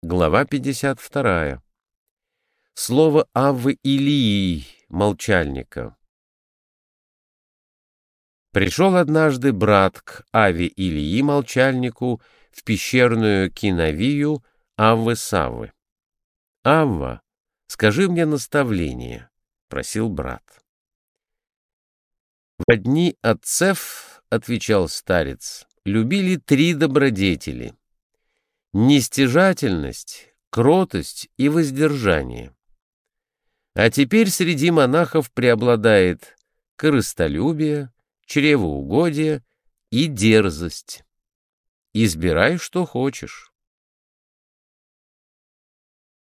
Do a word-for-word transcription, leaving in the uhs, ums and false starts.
Глава пятьдесят вторая. Слово Аввы Илии, молчальника. Пришел однажды брат к Авве Илии, молчальнику, в пещерную киновию Аввы Саввы. «Авва, скажи мне наставление», — просил брат. «Во дни отцев, — отвечал старец, — любили три добродетели — нестяжательность, кротость и воздержание. А теперь среди монахов преобладает корыстолюбие, чревоугодие и дерзость. Избирай, что хочешь».